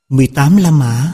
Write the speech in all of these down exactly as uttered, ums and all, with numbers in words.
mười tám La Mã.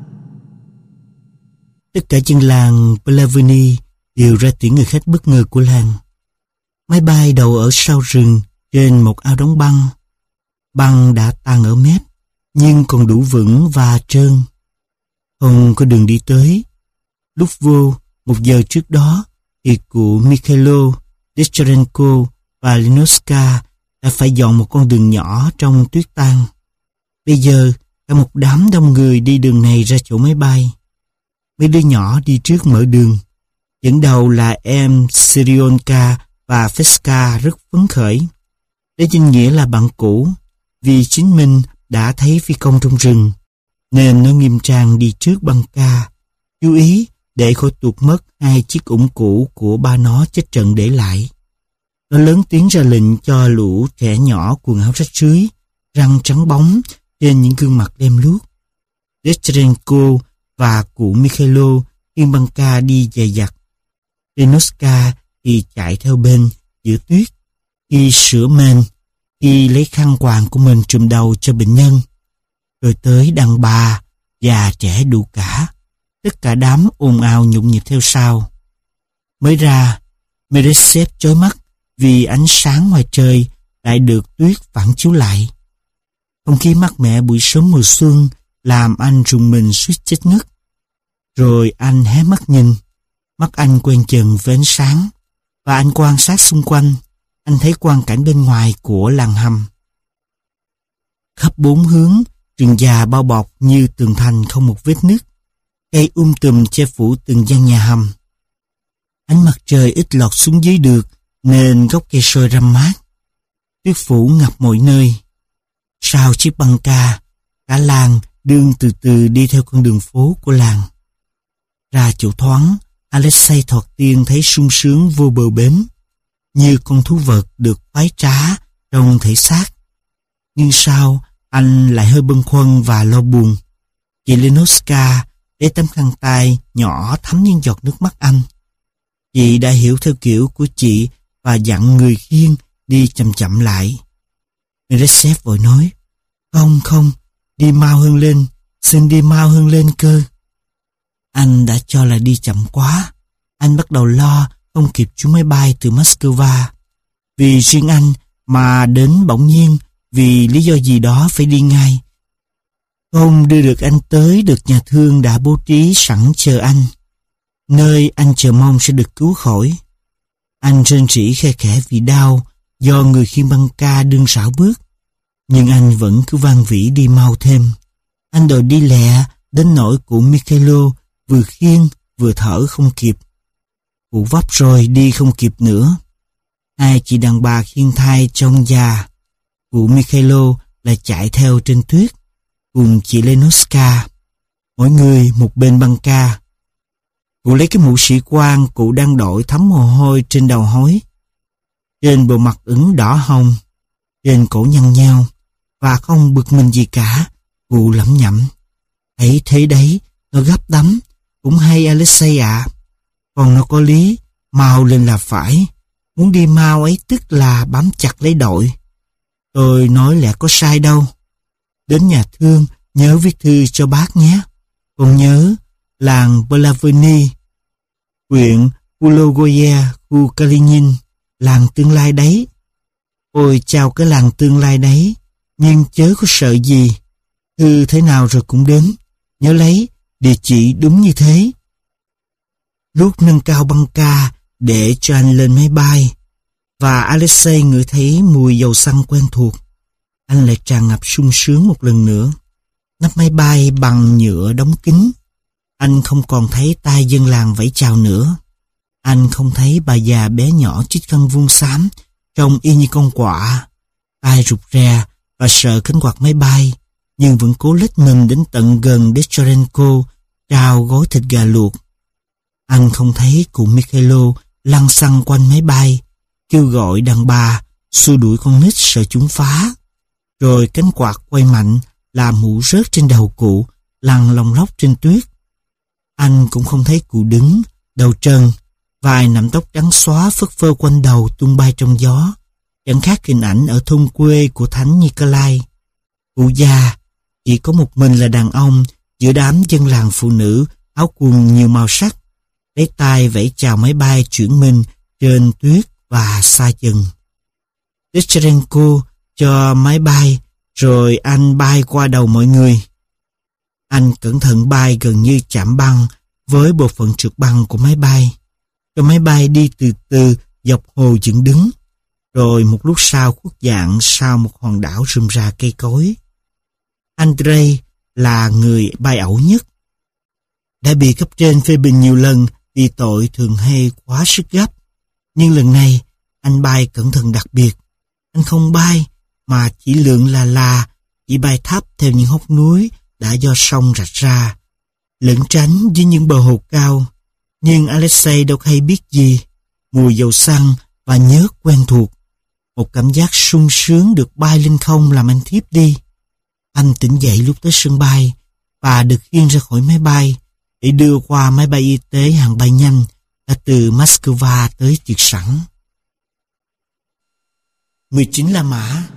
Tất cả dân làng Plavini đều ra tiễn người khách bất ngờ của làng. Máy bay đậu ở sau rừng trên một ao đóng băng. Băng đã tan ở mép, nhưng còn đủ vững và trơn. Không có đường đi tới. Lúc vô, một giờ trước đó, thì cụ Mikhailo, Decharenko và Linoska đã phải dọn một con đường nhỏ trong tuyết tan. Bây giờ, cả một đám đông người đi đường này ra chỗ máy bay. Mấy đứa nhỏ đi trước mở đường. Dẫn đầu là em Sirionka và Feska rất phấn khởi. Đây chính nghĩa là bạn cũ, vì chính mình đã thấy phi công trong rừng, nên nó nghiêm trang đi trước băng ca, chú ý để khỏi tuột mất hai chiếc ủng cũ của ba nó chết trận để lại. Nó lớn tiếng ra lệnh cho lũ trẻ nhỏ quần áo rách rưới, răng trắng bóng trên những gương mặt lem luốc. Decharenko và cụ Mikhailo khiêng băng ca đi dày dặt. Linoska thì chạy theo bên giữa tuyết, khi sửa mền, khi lấy khăn quàng của mình trùm đầu cho bệnh nhân. Rồi tới đàn bà, già trẻ đủ cả. Tất cả đám ồn ào nhộn nhịp theo sau. Mới ra, Meresev chói mắt vì ánh sáng ngoài trời lại được tuyết phản chiếu lại. Không khí mát mẻ buổi sớm mùa xuân làm anh rùng mình suýt chết ngất. Rồi anh hé mắt nhìn. Mắt anh quen dần với ánh sáng, và anh quan sát xung quanh. Anh thấy quang cảnh bên ngoài của làng hầm. Khắp bốn hướng, rừng già bao bọc như tường thành không một vết nứt. Cây um tùm che phủ từng gian nhà hầm. Ánh mặt trời ít lọt xuống dưới được, nên gốc cây sôi râm mát. Tuyết phủ ngập mọi nơi. Sau chiếc băng ca, cả làng đương từ từ đi theo con đường phố của làng. Ra chỗ thoáng, Alexei thoạt tiên thấy sung sướng vô bờ bến, như con thú vật được khoái trá trong thể xác. Nhưng sau, anh lại hơi bâng khuâng và lo buồn. Chị Linoska lấy tấm khăn tay nhỏ thấm những giọt nước mắt anh. Chị đã hiểu theo kiểu của chị và dặn người khiêng đi chậm chậm lại. Meresev vội nói, không không, đi mau hơn lên, xin đi mau hơn lên cơ. Anh đã cho là đi chậm quá. Anh bắt đầu lo không kịp chuyến máy bay từ Moscow. Vì riêng anh mà đến bỗng nhiên vì lý do gì đó phải đi ngay. Không đưa được anh tới được nhà thương đã bố trí sẵn chờ anh, nơi anh chờ mong sẽ được cứu khỏi. Anh rên rỉ khe khẽ vì đau do người khiêng băng ca đương rảo bước. Nhưng anh vẫn cứ van vỉ đi mau thêm. Anh đòi đi lẹ đến nỗi cụ Mikhailo vừa khiêng vừa thở không kịp. Cụ vấp rồi đi không kịp nữa. Hai chị đàn bà khiêng thai trong già. Cụ Mikhailo lại chạy theo trên tuyết cùng chị Lenoska, mỗi người một bên băng ca. Cụ lấy cái mũ sĩ quan cụ đang đội thấm mồ hôi trên đầu hói. Trên bộ mặt ửng đỏ hồng, trên cổ nhăn nheo, và không bực mình gì cả. Cụ lẩm nhẩm, thấy thế đấy, nó gấp lắm, cũng hay Alexei ạ. Còn nó có lý, mau lên là phải. Muốn đi mau ấy tức là bám chặt lấy đội. Tôi nói lẽ có sai đâu. Đến nhà thương, nhớ viết thư cho bác nhé. Còn nhớ, làng Plavini, huyện Ulogoye, khu Kalinin, làng tương lai đấy. Ôi chào cái làng tương lai đấy, nhưng chớ có sợ gì. Thư thế nào rồi cũng đến. Nhớ lấy, địa chỉ đúng như thế. Lúc nâng cao băng ca để cho anh lên máy bay, và Alexei ngửi thấy mùi dầu xăng quen thuộc, anh lại tràn ngập sung sướng một lần nữa. Nắp máy bay bằng nhựa đóng kín. Anh không còn thấy tai dân làng vẫy chào nữa. Anh không thấy bà già bé nhỏ chích khăn vuông xám, trông y như con quạ. Ai rụt rè và sợ cánh quạt máy bay, nhưng vẫn cố lết mình đến tận gần Decharenko, trao gói thịt gà luộc. Anh không thấy cụ Mikhailo lăn xăng quanh máy bay, kêu gọi đàn bà, xua đuổi con nít sợ chúng phá. Rồi cánh quạt quay mạnh, làm mũ rớt trên đầu cụ, lăn lông lóc trên tuyết. Anh cũng không thấy cụ đứng, đầu trần, vài nắm tóc trắng xóa phất phơ quanh đầu tung bay trong gió, chẳng khác hình ảnh ở thôn quê của Thánh Nikolai. Cụ già, chỉ có một mình là đàn ông giữa đám dân làng phụ nữ áo quần nhiều màu sắc, lấy tay vẫy chào máy bay chuyển mình trên tuyết và xa dần. Deschenko cho máy bay, rồi anh bay qua đầu mọi người. Anh cẩn thận bay gần như chạm băng với bộ phận trượt băng của máy bay, cho máy bay đi từ từ dọc hồ dựng đứng, rồi một lúc sau khuất dạng sau một hòn đảo rườm rà cây cối. Andrei là người bay ẩu nhất. Đã bị cấp trên phê bình nhiều lần vì tội thường hay quá sức gấp. Nhưng lần này, anh bay cẩn thận đặc biệt. Anh không bay, mà chỉ lượn là là, chỉ bay thấp theo những hốc núi đã do sông rạch ra, lẩn tránh dưới những bờ hồ cao. Nhưng Alexei đâu hay biết gì. Mùi dầu xăng và nhớt quen thuộc. Một cảm giác sung sướng được bay lên không làm anh thiếp đi. Anh tỉnh dậy lúc tới sân bay và được khiêng ra khỏi máy bay để đưa qua máy bay y tế hàng bay nhanh đã từ Moscow tới trực sẵn. mười chín La Mã.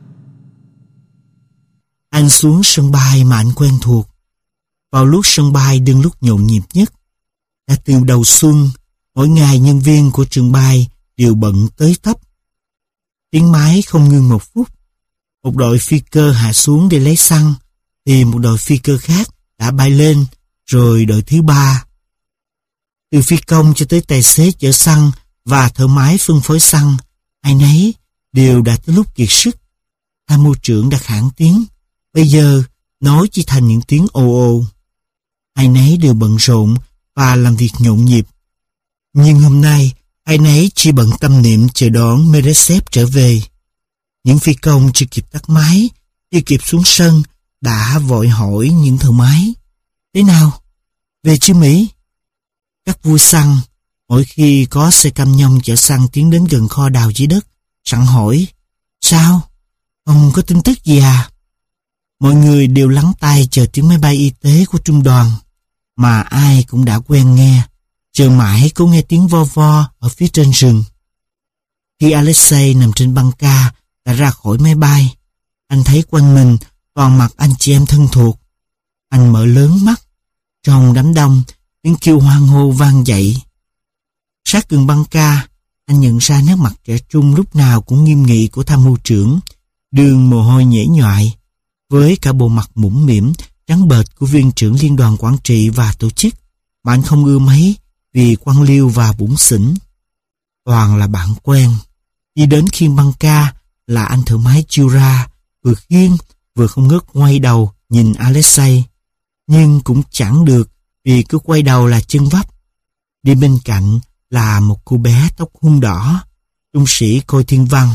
Anh xuống sân bay mà anh quen thuộc. Vào lúc sân bay đương lúc nhộn nhịp nhất. Đã từ đầu xuân, mỗi ngày nhân viên của trường bay đều bận tới tấp. Tiếng máy không ngưng một phút. Một đội phi cơ hạ xuống để lấy xăng, thì một đội phi cơ khác đã bay lên, rồi đội thứ ba. Từ phi công cho tới tài xế chở xăng và thợ máy phân phối xăng, ai nấy đều đã tới lúc kiệt sức. Tham mưu trưởng đã khản tiếng, bây giờ nói chỉ thành những tiếng ồ ồ. Ai nấy đều bận rộn và làm việc nhộn nhịp. Nhưng hôm nay, ai nấy chỉ bận tâm niệm chờ đón Meresev trở về. Những phi công chưa kịp tắt máy, chưa kịp xuống sân, đã vội hỏi những thợ máy. Thế nào? Về chưa Mỹ? Các vua xăng, mỗi khi có xe cam nhông chở xăng tiến đến gần kho đào dưới đất, sẵn hỏi, sao? Ông có tin tức gì à? Mọi người đều lắng tai chờ tiếng máy bay y tế của trung đoàn, mà ai cũng đã quen nghe, chờ mãi cũng nghe tiếng vo vo ở phía trên rừng. Khi Alexei nằm trên băng ca đã ra khỏi máy bay, anh thấy quanh mình toàn mặt anh chị em thân thuộc. Anh mở lớn mắt, trong đám đông, tiếng kêu hoan hô vang dậy. Sát gần băng ca, anh nhận ra nét mặt trẻ trung lúc nào cũng nghiêm nghị của tham mưu trưởng, đường mồ hôi nhễ nhoại, với cả bộ mặt mũm mĩm, trắng bệch của viên trưởng liên đoàn quản trị và tổ chức, mà anh không ưa mấy vì quan liêu và bủn xỉn. Toàn là bạn quen. Đi đến khiêng băng ca là anh thợ máy Jura, vừa khiêng vừa không ngớt quay đầu nhìn Alexei, nhưng cũng chẳng được vì cứ quay đầu là chân vấp. Đi bên cạnh là một cô bé tóc hung đỏ, trung sĩ Coi Thiên Văn.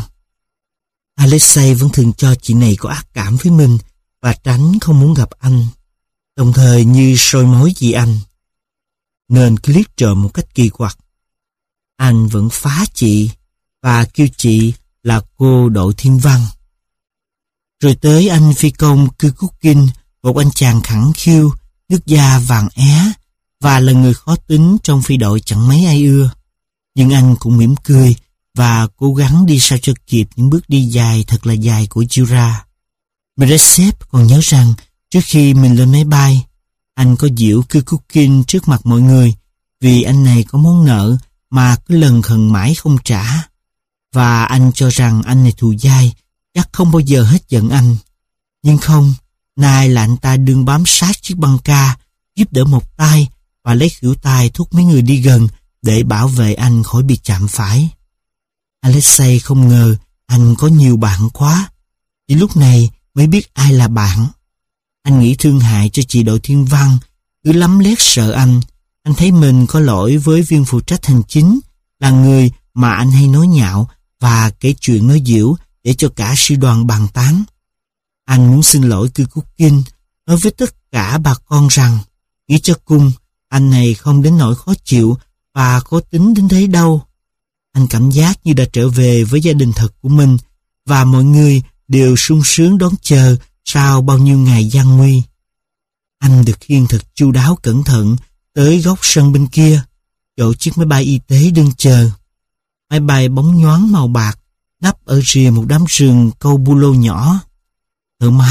Alexei vẫn thường cho chị này có ác cảm với mình và tránh không muốn gặp anh, đồng thời như soi mói chị anh, nên cứ liếc trộm một cách kỳ quặc. Anh vẫn phá chị và kêu chị là cô Đội Thiên Văn. Rồi tới anh phi công Kukukin, một anh chàng khẳng khiu, nước da vàng é và là người khó tính trong phi đội chẳng mấy ai ưa. Nhưng anh cũng mỉm cười và cố gắng đi sao cho kịp những bước đi dài thật là dài của Jura. Meresev còn nhớ rằng trước khi mình lên máy bay, anh có giễu Kukukin trước mặt mọi người vì anh này có món nợ mà cứ lần khần mãi không trả. Và anh cho rằng anh này thù dai, chắc không bao giờ hết giận anh. Nhưng không, nay là anh ta đương bám sát chiếc băng ca, giúp đỡ một tay và lấy khuỷu tay thúc mấy người đi gần để bảo vệ anh khỏi bị chạm phải. Alexei không ngờ anh có nhiều bạn quá. Chỉ lúc này mới biết ai là bạn. Anh nghĩ thương hại cho chị Đội Thiên Văn, cứ lắm lét sợ anh. Anh thấy mình có lỗi với viên phụ trách hành chính, là người mà anh hay nói nhạo và kể chuyện nói giễu để cho cả sư đoàn bàn tán. Anh muốn xin lỗi Kukukin, nói với tất cả bà con rằng, nghĩ cho cùng, anh này không đến nỗi khó chịu và khó tính đến thế đâu. Anh cảm giác như đã trở về với gia đình thật của mình và mọi người đều sung sướng đón chờ sau bao nhiêu ngày gian nguy. Anh được khiêng thật chu đáo cẩn thận tới góc sân bên kia, chỗ chiếc máy bay y tế đương chờ. Máy bay bóng nhoáng màu bạc nắp ở rìa một đám rừng câu bu lô nhỏ. Thợ máy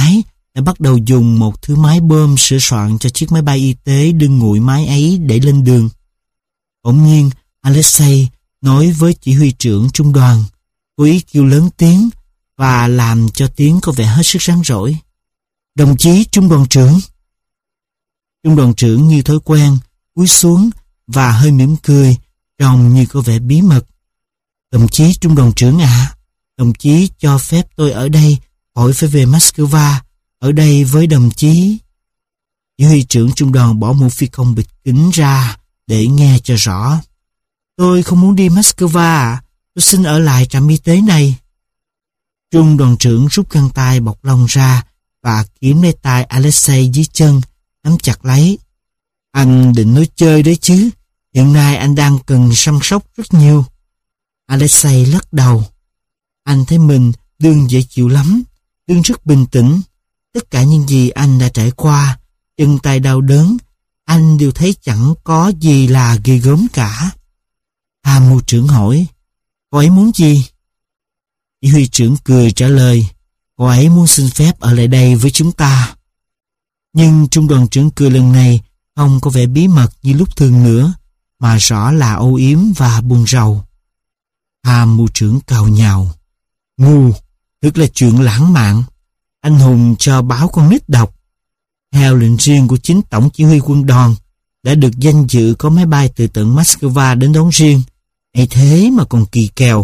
đã bắt đầu dùng một thứ máy bơm sửa soạn cho chiếc máy bay y tế đương nguội máy ấy để lên đường. Bỗng nhiên, Alexei nói với chỉ huy trưởng trung đoàn, cố ý kêu lớn tiếng và làm cho tiếng có vẻ hết sức rắn rỏi. Đồng chí trung đoàn trưởng. Trung đoàn trưởng như thói quen, cúi xuống và hơi mỉm cười, trông như có vẻ bí mật. Đồng chí trung đoàn trưởng ạ, à, đồng chí cho phép tôi ở đây, khỏi phải về Moscow, ở đây với đồng chí. Chỉ huy trưởng trung đoàn bỏ mũ phi công bịt kính ra để nghe cho rõ. Tôi không muốn đi Moscow ạ, tôi xin ở lại trạm y tế này. Trung đoàn trưởng rút găng tay bọc lông ra và kiếm lấy tay Alexei dưới chân, nắm chặt lấy. Anh định nói chơi đấy chứ, hiện nay anh đang cần chăm sóc rất nhiều. Alexei lắc đầu. Anh thấy mình đương dễ chịu lắm, đương rất bình tĩnh. Tất cả những gì anh đã trải qua, chân tay đau đớn, anh đều thấy chẳng có gì là ghê gớm cả. Tham mưu trưởng hỏi, cô ấy muốn gì? Chỉ huy trưởng cười trả lời, cô ấy muốn xin phép ở lại đây với chúng ta. Nhưng trung đoàn trưởng cười lần này không có vẻ bí mật như lúc thường nữa, mà rõ là âu yếm và buồn rầu. Tham mưu trưởng cào nhào, ngu, thật là chuyện lãng mạn, anh hùng cho báo con nít đọc. Theo lệnh riêng của chính tổng chỉ huy quân đoàn, đã được danh dự có máy bay từ tận Moscow đến đón riêng, ấy thế mà còn kỳ kèo.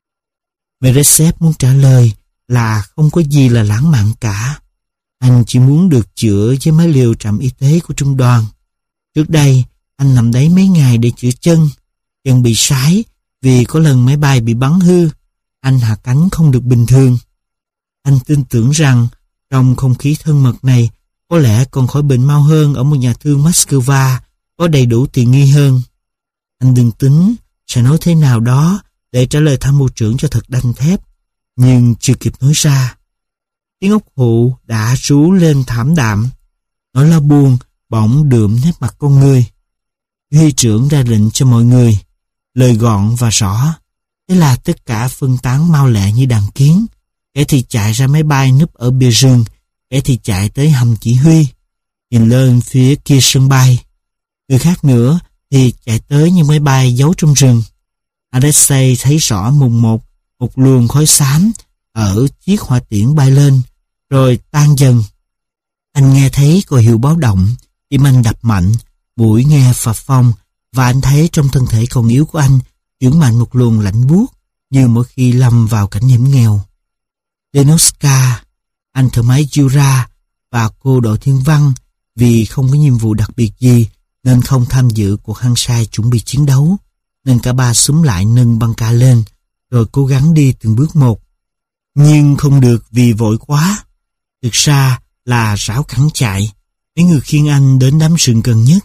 Meresev muốn trả lời là không có gì là lãng mạn cả. Anh chỉ muốn được chữa với máy liều trạm y tế của trung đoàn. Trước đây, anh nằm đấy mấy ngày để chữa chân. Chân bị sái vì có lần máy bay bị bắn hư. Anh hạ cánh không được bình thường. Anh tin tưởng rằng trong không khí thân mật này, có lẽ còn khỏi bệnh mau hơn ở một nhà thương Moscow có đầy đủ tiện nghi hơn. Anh đừng tính sẽ nói thế nào đó để trả lời tham mưu trưởng cho thật đanh thép, nhưng chưa kịp nói ra. Tiếng ốc hụ đã rú lên thảm đạm. Nỗi lo buồn bỗng đượm nét mặt con người. Huy trưởng ra lệnh cho mọi người, lời gọn và rõ. Thế là tất cả phân tán mau lẹ như đàn kiến. Kẻ thì chạy ra máy bay núp ở bìa rừng, kẻ thì chạy tới hầm chỉ huy, nhìn lên phía kia sân bay. Người khác nữa thì chạy tới những máy bay giấu trong rừng. Alexei thấy rõ mùng một, một luồng khói xám ở chiếc hỏa tiễn bay lên, rồi tan dần. Anh nghe thấy còi hiệu báo động, tim anh đập mạnh, mũi nghe phập phồng, và anh thấy trong thân thể còn yếu của anh chuyển mạnh một luồng lạnh buốt như mỗi khi lâm vào cảnh hiểm nghèo. Denoska, anh thợ máy Jura và cô đội thiên văn vì không có nhiệm vụ đặc biệt gì nên không tham dự cuộc hăng say chuẩn bị chiến đấu, nên cả ba xúm lại nâng băng ca lên rồi cố gắng đi từng bước một. Nhưng không được vì vội quá. Thực ra là rảo cẳng chạy, mấy người khiêng anh đến đám rừng gần nhất.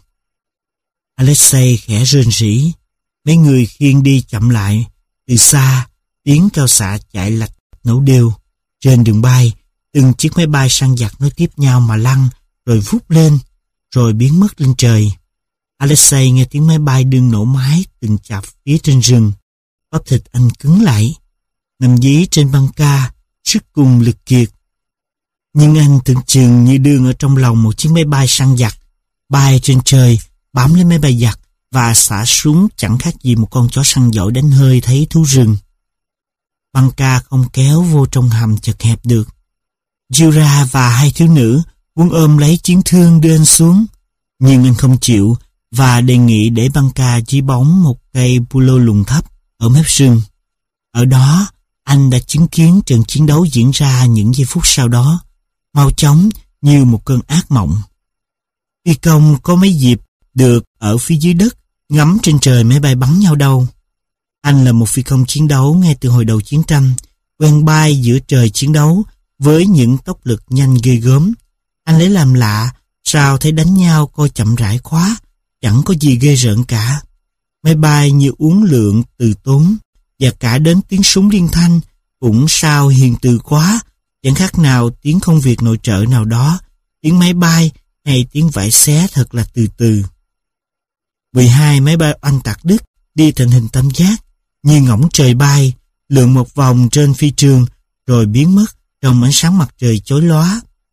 Alexei khẽ rên rỉ, mấy người khiêng đi chậm lại. Từ xa, tiếng cao xạ chạy lạch nổ đều. Trên đường bay, từng chiếc máy bay săn giặc nối tiếp nhau mà lăn, rồi vút lên, rồi biến mất lên trời. Alexei nghe tiếng máy bay đương nổ máy từng chập phía trên rừng. Bắp thịt anh cứng lại, nằm dí trên băng ca, sức cùng lực kiệt. Nhưng anh tưởng chừng như đương ở trong lòng một chiếc máy bay săn giặc, bay trên trời, bám lấy máy bay giặc và xả súng chẳng khác gì một con chó săn giỏi đánh hơi thấy thú rừng. Băng ca không kéo vô trong hầm chật hẹp được. Jura và hai thiếu nữ muốn ôm lấy chiến thương đưa anh xuống, nhưng anh không chịu và đề nghị để băng ca dưới bóng một cây pulo lùn thấp ở mép rừng. Ở đó, anh đã chứng kiến trận chiến đấu diễn ra những giây phút sau đó, mau chóng như một cơn ác mộng. Phi công có mấy dịp được ở phía dưới đất ngắm trên trời máy bay bắn nhau đâu. Anh là một phi công chiến đấu ngay từ hồi đầu chiến tranh, quen bay giữa trời chiến đấu với những tốc lực nhanh ghê gớm. Anh lấy làm lạ, sao thấy đánh nhau coi chậm rãi quá, chẳng có gì ghê rợn cả. Máy bay như uốn lượn từ tốn, và cả đến tiếng súng liên thanh cũng sao hiền từ quá, chẳng khác nào tiếng công việc nội trợ nào đó, tiếng máy bay hay tiếng vải xé thật là từ từ. mười hai máy bay oanh tạc Đức đi thành hình tam giác, như ngỗng trời bay, lượn một vòng trên phi trường rồi biến mất trong ánh sáng mặt trời chói lóa.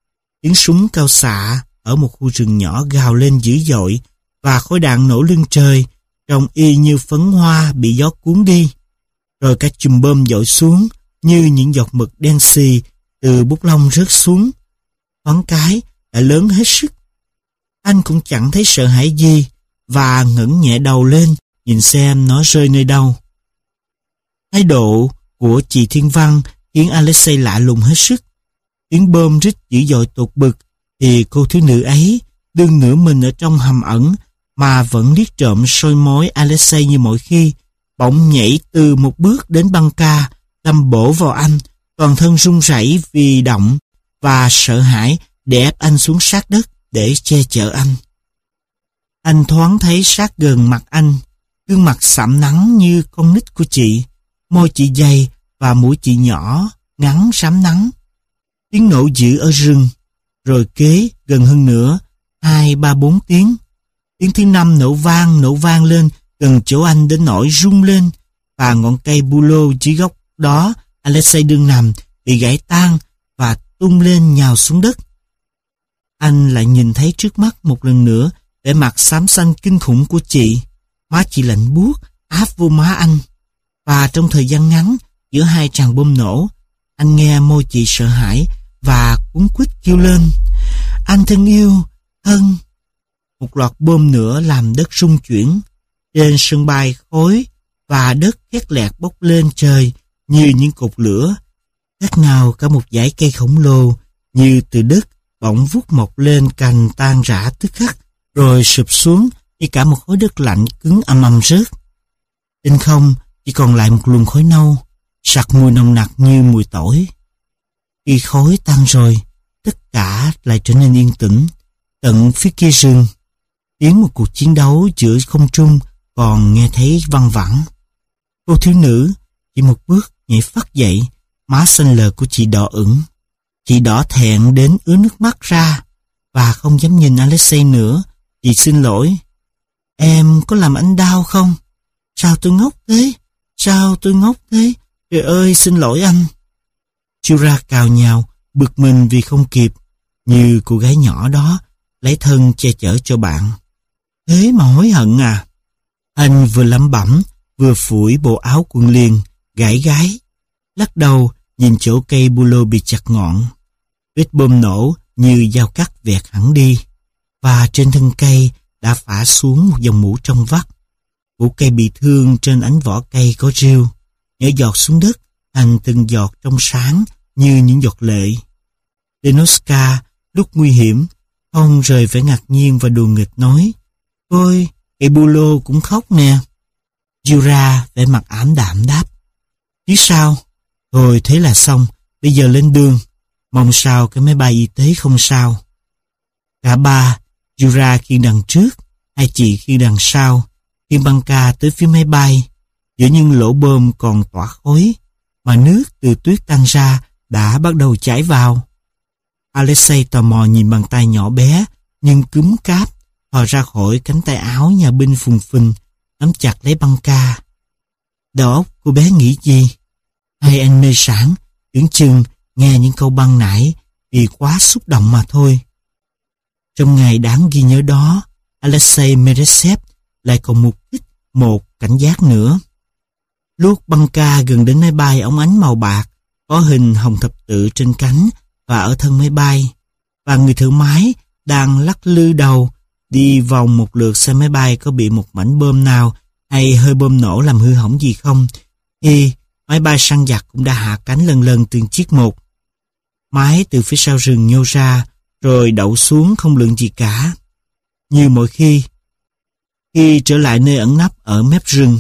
Tiếng súng cao xạ ở một khu rừng nhỏ gào lên dữ dội và khói đạn nổ lưng trời, trông y như phấn hoa bị gió cuốn đi. Rồi các chùm bom dội xuống như những giọt mực đen xì từ bút lông rớt xuống. Thoáng cái đã lớn hết sức. Anh cũng chẳng thấy sợ hãi gì và ngẩng nhẹ đầu lên nhìn xem nó rơi nơi đâu. Thái độ của chị Thiên Văn khiến Alexei lạ lùng hết sức. Tiếng bom rít dữ dội tột bực thì cô thiếu nữ ấy đương nửa mình ở trong hầm ẩn mà vẫn liếc trộm soi mói Alexei như mọi khi, bỗng nhảy từ một bước đến băng ca, đâm bổ vào anh, toàn thân run rẩy vì động và sợ hãi để ép anh xuống sát đất để che chở anh. Anh thoáng thấy sát gần mặt anh, gương mặt sạm nắng như con nít của chị, môi chị dày và mũi chị nhỏ, ngắn rám nắng. Tiếng nổ dữ ở rừng, rồi kế gần hơn nữa, hai, ba, bốn tiếng. Tiếng thứ năm nổ vang, nổ vang lên gần chỗ anh đến nỗi rung lên, và ngọn cây bu lô dưới gốc đó Alexei đương nằm bị gãy tan và tung lên nhào xuống đất. Anh lại nhìn thấy trước mắt một lần nữa vẻ mặt xám xanh kinh khủng của chị. Má chị lạnh buốt áp vô má anh, và trong thời gian ngắn giữa hai tràng bom nổ, anh nghe môi chị sợ hãi và cuống quýt kêu lên: "Anh thân yêu, thân." Một loạt bom nữa làm đất rung chuyển. Trên sân bay khói và đất khét lẹt bốc lên trời như những cột lửa. Khác nào cả một dải cây khổng lồ như từ đất bỗng vút mọc lên cành tan rã tức khắc, rồi sụp xuống như cả một khối đất lạnh cứng ầm ầm rớt. Trên không chỉ còn lại một luồng khói nâu, sặc mùi nồng nặc như mùi tỏi. Khi khói tan rồi, tất cả lại trở nên yên tĩnh. Tận phía kia rừng, tiếng một cuộc chiến đấu giữa không trung còn nghe thấy văng vẳng. Cô thiếu nữ chỉ một bước nhảy phắt dậy, má xanh lờ của chị đỏ ửng. Chị đỏ thẹn đến ứa nước mắt ra và không dám nhìn Alexei nữa. Chị xin lỗi: "Em có làm anh đau không? Sao tôi ngốc thế? Sao tôi ngốc thế? Trời ơi, xin lỗi anh." Yura cào nhào, bực mình vì không kịp, như cô gái nhỏ đó lấy thân che chở cho bạn. Thế mà hối hận à? Anh vừa lẩm bẩm, vừa phủi bộ áo quần liền, gãi gái, lắc đầu nhìn chỗ cây bu lô bị chặt ngọn. Vết bom nổ như dao cắt vẹt hẳn đi, và trên thân cây đã phả xuống một dòng mũ trong vắt. Củ cây bị thương trên ánh vỏ cây có rêu, nhỏ giọt xuống đất thành từng giọt trong sáng như những giọt lệ. Denoska lúc nguy hiểm không rời vẻ ngạc nhiên và đùa nghịch nói: "Ôi, cây bu lô cũng khóc nè." Yura vẻ mặt ảm đạm đáp: "Chứ sao? Thôi thế là xong, bây giờ lên đường, mong sao cái máy bay y tế không sao." Cả ba, Yura khiêng đằng trước, hai chị khiêng đằng sau, khiêng băng ca tới phía máy bay. Giữa những lỗ bơm còn tỏa khói, mà nước từ tuyết tan ra đã bắt đầu chảy vào. Alexei tò mò nhìn bàn tay nhỏ bé nhưng cúm cáp thò ra khỏi cánh tay áo nhà binh phùng phình, nắm chặt lấy băng ca. Đầu óc cô bé nghĩ gì? Hai anh mê sảng, tưởng chừng nghe những câu băng nãy vì quá xúc động mà thôi. Trong ngày đáng ghi nhớ đó, Alexei Meresev lại còn mục đích một cảnh giác nữa. Lúc băng ca gần đến máy bay ống ánh màu bạc, có hình hồng thập tự trên cánh và ở thân máy bay, và người thợ máy đang lắc lư đầu đi vòng một lượt xem máy bay có bị một mảnh bom nào hay hơi bom nổ làm hư hỏng gì không, thì máy bay săn giặc cũng đã hạ cánh lần lần từng chiếc một. Máy từ phía sau rừng nhô ra rồi đậu xuống không lượng gì cả. Như mọi khi, khi trở lại nơi ẩn nấp ở mép rừng,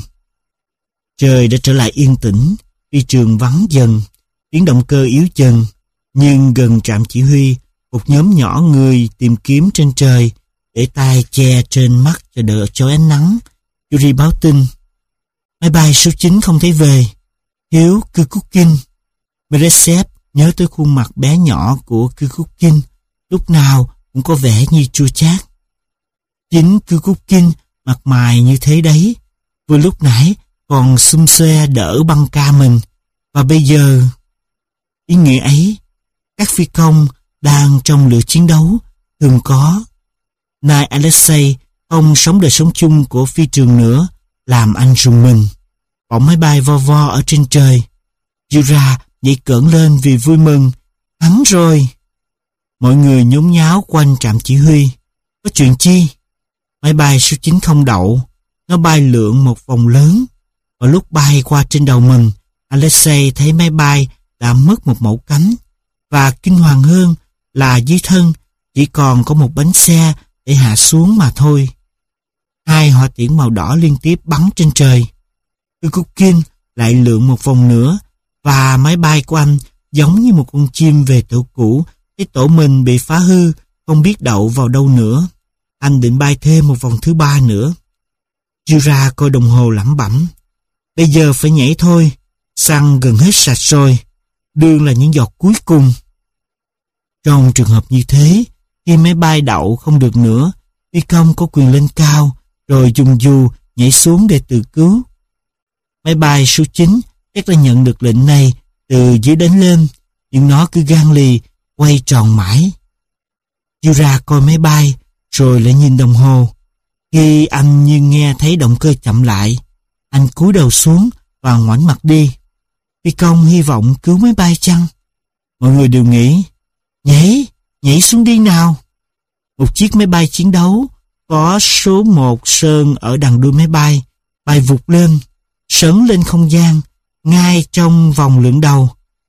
trời đã trở lại yên tĩnh, phi trường vắng dần, tiếng động cơ yếu dần, nhưng gần trạm chỉ huy, một nhóm nhỏ người tìm kiếm trên trời, để tay che trên mắt cho đỡ chói ánh nắng. Yuri báo tin: "Máy bay số chín không thấy về. Thiếu Kukukin." Meresev nhớ tới khuôn mặt bé nhỏ của Kukukin, lúc nào cũng có vẻ như chua chát. Chính Kukukin mặt mày như thế đấy, vừa lúc nãy còn xum xoe đỡ băng ca mình, và bây giờ... Ý nghĩa ấy, các phi công đang trong lửa chiến đấu, thường có. Nay Alexei không sống đời sống chung của phi trường nữa, làm anh rùng mình. Bỗng máy bay vo vo ở trên trời. Yura nhảy cẫng lên vì vui mừng. Thắng rồi! Mọi người nhốn nháo quanh trạm chỉ huy. Có chuyện chi? Máy bay số chín không đậu. Nó bay lượn một vòng lớn. Và lúc bay qua trên đầu mình, Alexei thấy máy bay đã mất một mẩu cánh. Và kinh hoàng hơn là dưới thân chỉ còn có một bánh xe để hạ xuống mà thôi. Hai hỏa tiễn màu đỏ liên tiếp bắn trên trời. Kukukin lại lượn một vòng nữa, và máy bay của anh giống như một con chim về tổ cũ, thấy tổ mình bị phá hư, không biết đậu vào đâu nữa. Anh định bay thêm một vòng thứ ba nữa. Yura coi đồng hồ lẩm bẩm. Bây giờ phải nhảy thôi, xăng gần hết sạch rồi, đương là những giọt cuối cùng. Trong trường hợp như thế, khi máy bay đậu không được nữa, phi công có quyền lên cao, rồi dùng dù nhảy xuống để tự cứu. Máy bay số chín chắc đã nhận được lệnh này từ dưới đến lên, nhưng nó cứ gan lì, quay tròn mãi. Yura coi máy bay, rồi lại nhìn đồng hồ. Khi anh như nghe thấy động cơ chậm lại, anh cúi đầu xuống và ngoảnh mặt đi. Phi công hy vọng cứu máy bay chăng? Mọi người đều nghĩ, nhảy, nhảy xuống đi nào. Một chiếc máy bay chiến đấu có số một sơn ở đằng đuôi máy bay, bay vụt lên, sấn lên không gian, ngay trong vòng lưỡng đầu,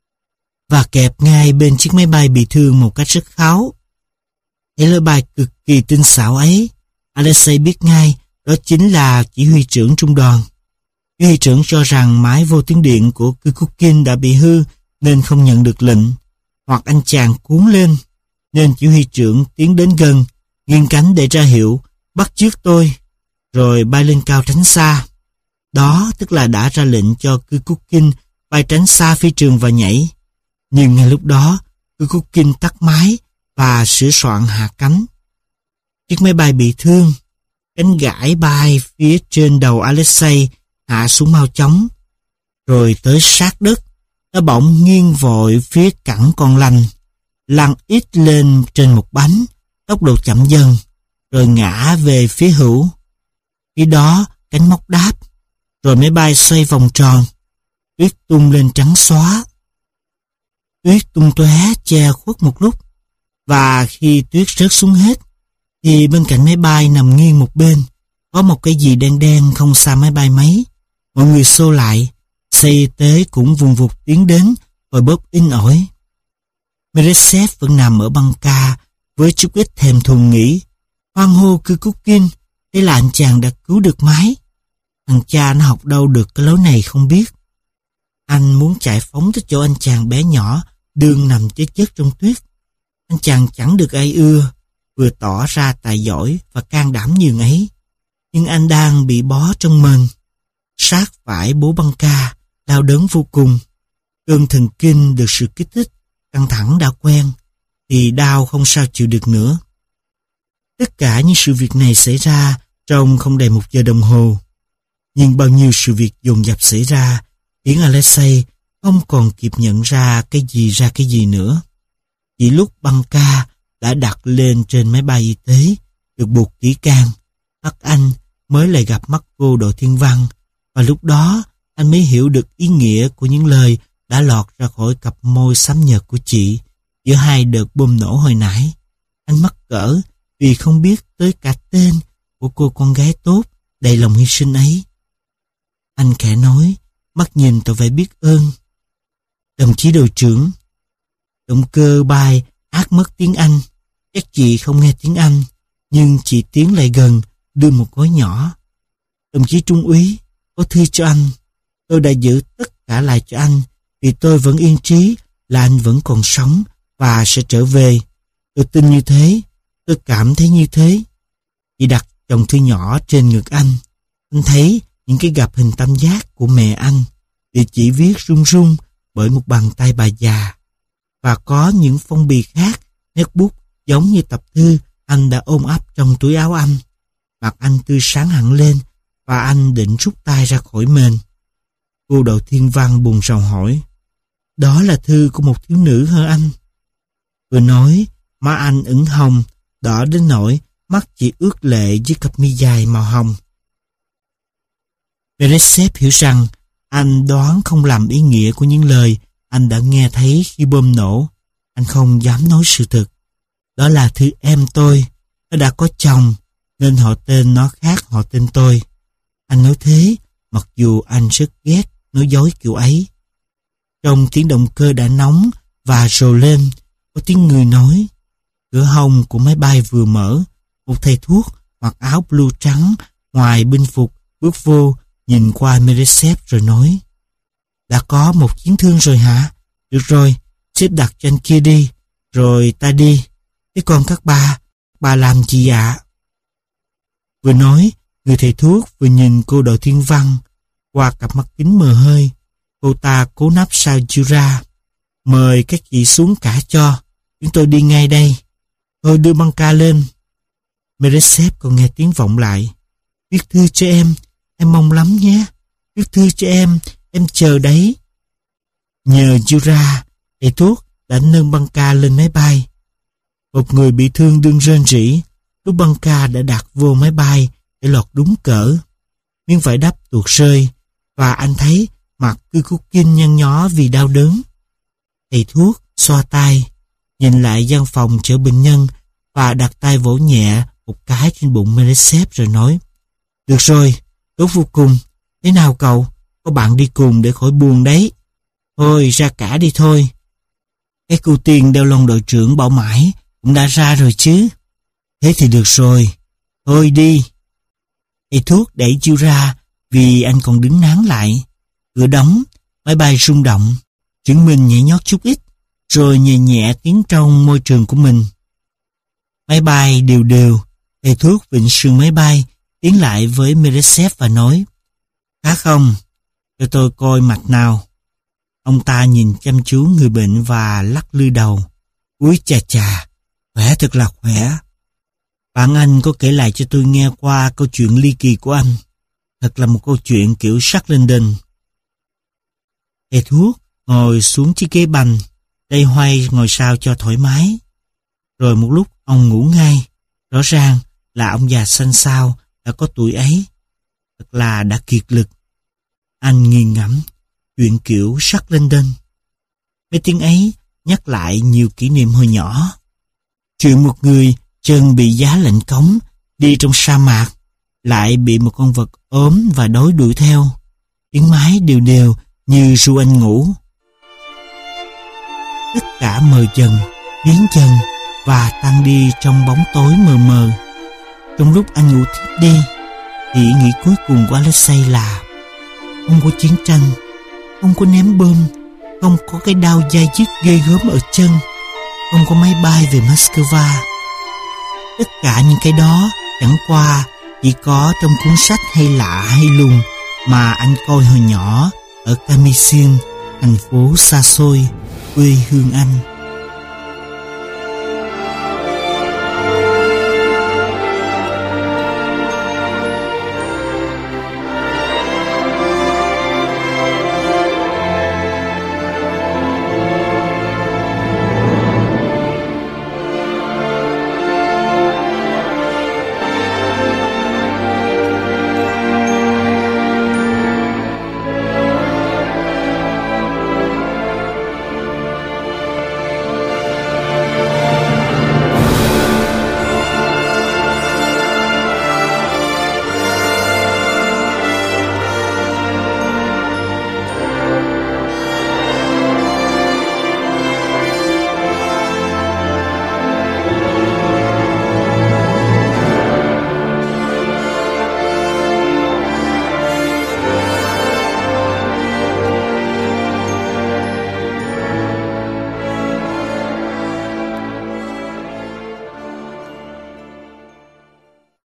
và kẹp ngay bên chiếc máy bay bị thương một cách rất kháu. Thấy lối bay cực kỳ tinh xảo ấy, Alexei biết ngay đó chính là chỉ huy trưởng trung đoàn. Chỉ huy trưởng cho rằng máy vô tuyến điện của Kukukin đã bị hư nên không nhận được lệnh, hoặc anh chàng cuốn lên, nên chỉ huy trưởng tiến đến gần, nghiêng cánh để ra hiệu, bắt chước tôi, rồi bay lên cao tránh xa. Đó tức là đã ra lệnh cho Kukukin bay tránh xa phi trường và nhảy. Nhưng ngay lúc đó, Kukukin tắt máy và sửa soạn hạ cánh. Chiếc máy bay bị thương, cánh gãi bay phía trên đầu Alexei hạ xuống mau chóng, rồi tới sát đất. Nó bỗng nghiêng vội phía cẳng con lành, lăn ít lên trên một bánh, tốc độ chậm dần, rồi ngã về phía hữu. Khi đó cánh móc đáp, rồi máy bay xoay vòng tròn, tuyết tung lên trắng xóa. Tuyết tung tóe che khuất một lúc, và khi tuyết rớt xuống hết, thì bên cạnh máy bay nằm nghiêng một bên, có một cái gì đen đen không xa máy bay mấy. Mọi người xô lại, xe y tế cũng vùng vụt tiến đến, rồi bóp in ỏi. Meresev vẫn nằm ở băng ca, với chút ít thèm thuồng nghĩ, hoan hô Kukukin, thế là anh chàng đã cứu được máy. Thằng cha nó học đâu được cái lối này không biết. Anh muốn chạy phóng tới chỗ anh chàng bé nhỏ, đương nằm chết chết trong tuyết. Anh chàng chẳng được ai ưa, vừa tỏ ra tài giỏi và can đảm nhường ấy. Nhưng anh đang bị bó trong mền, sát phải bố băng ca, đau đớn vô cùng. Cơn thần kinh được sự kích thích, căng thẳng đã quen, thì đau không sao chịu được nữa. Tất cả những sự việc này xảy ra trong không đầy một giờ đồng hồ. Nhưng bao nhiêu sự việc dồn dập xảy ra khiến Alexei không còn kịp nhận ra cái gì ra cái gì nữa. Chỉ lúc băng ca đã đặt lên trên máy bay y tế, được buộc kỹ càng, mắt anh mới lại gặp mắt cô Đội Thiên Văn, và lúc đó anh mới hiểu được ý nghĩa của những lời đã lọt ra khỏi cặp môi xám nhợt của chị giữa hai đợt bùng nổ hồi nãy. Anh mắc cỡ vì không biết tới cả tên của cô con gái tốt đầy lòng hy sinh ấy. Anh khẽ nói, mắt nhìn tỏ vẻ biết ơn. Đồng chí đội trưởng. Động cơ bay át mất tiếng Anh. Chắc chị không nghe tiếng Anh, nhưng chị tiến lại gần, đưa một gói nhỏ. Đồng chí trung úy, có thư cho anh. Tôi đã giữ tất cả lại cho anh, vì tôi vẫn yên trí là anh vẫn còn sống và sẽ trở về. Tôi tin như thế, tôi cảm thấy như thế. Chị đặt chồng thư nhỏ trên ngực anh. Anh thấy những cái gập hình tam giác của mẹ anh, địa chỉ viết run run bởi một bàn tay bà già. Và có những phong bì khác, nét bút giống như tập thư anh đã ôm ấp trong túi áo anh. Mặt anh tươi sáng hẳn lên, và anh định rút tay ra khỏi mền. Cô Đội Thiên Văn buồn rầu hỏi, đó là thư của một thiếu nữ hả anh? Vừa nói, má anh ửng hồng, đỏ đến nỗi mắt chỉ ướt lệ dưới cặp mi dài màu hồng. Meresep hiểu rằng anh đoán không lầm ý nghĩa của những lời anh đã nghe thấy khi bom nổ. Anh không dám nói sự thật. Đó là thứ em tôi, nó đã có chồng, nên họ tên nó khác họ tên tôi. Anh nói thế, mặc dù anh rất ghét nói dối kiểu ấy. Trong tiếng động cơ đã nóng và rồ lên, có tiếng người nói. Cửa hông của máy bay vừa mở, một thầy thuốc mặc áo blue trắng ngoài binh phục bước vô, nhìn qua Meresep rồi nói: đã có một chiến thương rồi hả? Được rồi, xếp đặt cho anh kia đi, rồi ta đi. Thế còn các bà, bà làm gì ạ? Vừa nói, người thầy thuốc vừa nhìn cô đội thiên văn qua cặp mắt kính mờ hơi. Cô ta cố nắp sao Jura: mời các chị xuống cả cho, chúng tôi đi ngay đây. Thôi đưa băng ca lên. Meresep còn nghe tiếng vọng lại: viết thư cho em, em mong lắm nhé. Viết thư cho em, em chờ đấy. Nhờ Jura, thầy thuốc đã nâng băng ca lên máy bay. Một người bị thương đương rên rỉ, lúc băng ca đã đặt vô máy bay để lọt đúng cỡ. Miếng vải đắp tuột rơi, và anh thấy mặt cứ cúc kinh nhăn nhó vì đau đớn. Thầy thuốc xoa tay, nhìn lại gian phòng chở bệnh nhân và đặt tay vỗ nhẹ một cái trên bụng Meresep rồi nói: được rồi, tốt vô cùng. Thế nào cậu, có bạn đi cùng để khỏi buồn đấy. Thôi ra cả đi thôi. Cái cô tiền đeo lon đội trưởng bảo mãi cũng đã ra rồi chứ. Thế thì được rồi, thôi đi. Thầy thuốc đẩy chiêu ra vì anh còn đứng nán lại. Cửa đóng, máy bay rung động, chứng minh nhảy nhót chút ít, rồi nhẹ nhẹ tiến trong môi trường của mình. Máy bay đều đều, thầy thuốc vịnh sườn máy bay tiến lại với Meresep và nói: khá không? Cho tôi coi mặt nào. Ông ta nhìn chăm chú người bệnh và lắc lư đầu. Úi chà chà, khỏe thật là khỏe. Bạn anh có kể lại cho tôi nghe qua câu chuyện ly kỳ của anh. Thật là một câu chuyện kiểu Jack London. Thầy thuốc ngồi xuống chiếc ghế bành, tay hoay ngồi sao cho thoải mái. Rồi một lúc ông ngủ ngay. Rõ ràng là ông già xanh xao đã có tuổi ấy. Thật là đã kiệt lực. Anh nghiền ngẫm chuyện kiểu Jack London. Mấy tiếng ấy nhắc lại nhiều kỷ niệm hồi nhỏ. Chuyện một người chân bị giá lạnh cống đi trong sa mạc, lại bị một con vật ốm và đói đuổi theo. Tiếng mái đều đều như ru anh ngủ. Tất cả mờ dần, biến dần và tan đi trong bóng tối mờ mờ. Trong lúc anh ngủ thiếp đi, thì ý nghĩ cuối cùng của Alexei là: không có chiến tranh, không có ném bom, không có cái đau dai dứt ghê gớm ở chân, không có máy bay về Moscow. Tất cả những cái đó chẳng qua chỉ có trong cuốn sách hay lạ hay lùng mà anh coi hồi nhỏ ở Kamisin, thành phố xa xôi, quê hương anh.